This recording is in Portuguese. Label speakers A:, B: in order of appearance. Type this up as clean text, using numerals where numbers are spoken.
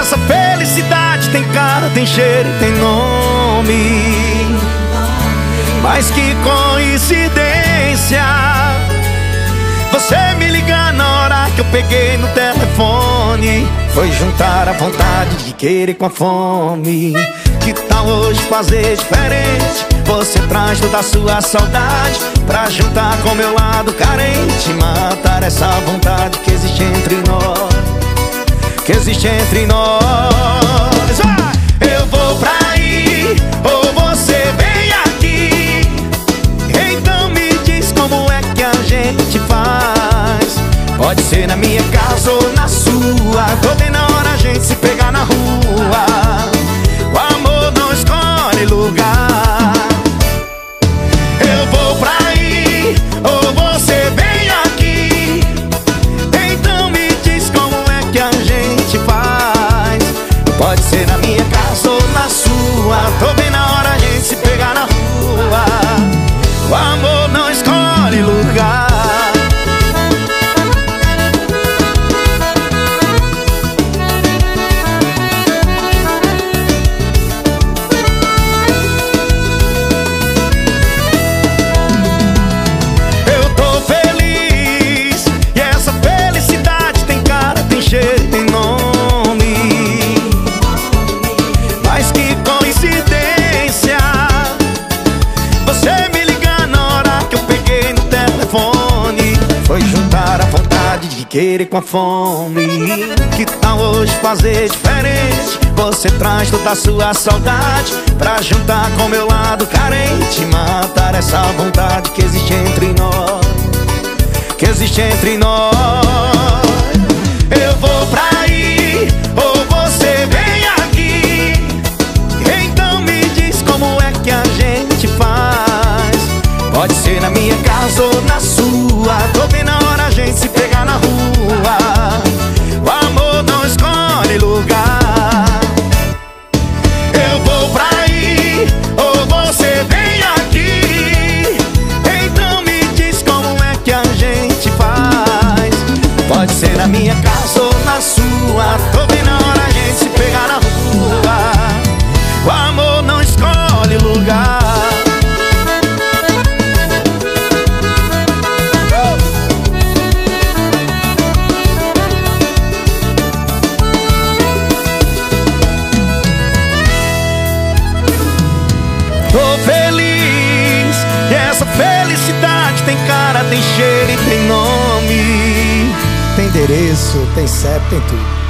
A: essa felicidade tem cara, tem cheiro e tem nome. Mas que coincidência, você me ligar na hora que eu peguei no telefone. Foi juntar a vontade de querer com a fome. Que tal hoje fazer diferente? Você traz toda a sua saudade pra juntar com meu lado carente. Matar essa vontade que existe entre nós, que existe entre nós. Eu vou pra aí, ou você vem aqui. Então me diz como é que a gente faz. Pode ser na minha casa ou na sua. Tô bem na hora a gente se pegar na rua. O amor não escolhe lugar. Eu vou pra aí, ou você vem aqui. Então me diz como é que a gente faz. Pode ser na minha casa ou na sua. Tô bem na hora a gente se pegar na rua. O amor não escolhe lugar. Foi juntar a vontade de querer com a fome. Que tal hoje fazer diferente? Você traz toda a sua saudade pra juntar com meu lado carente. Matar essa vontade que existe entre nós, que existe entre nós. Eu vou pra aí, ou você vem aqui. Então me diz como é que a gente faz. Pode ser na minha casa ou na sua. Tô bem na hora a gente se pegar na rua. O amor não escolhe lugar. Eu vou pra aí, ou você vem aqui. Então me diz como é que a gente faz. Pode ser na minha casa ou na sua. Tô bem na hora a gente se pegar na rua. O amor não escolhe lugar. Tô feliz, e essa felicidade tem cara, tem cheiro e tem nome. Tem endereço, tem CEP, tem tudo.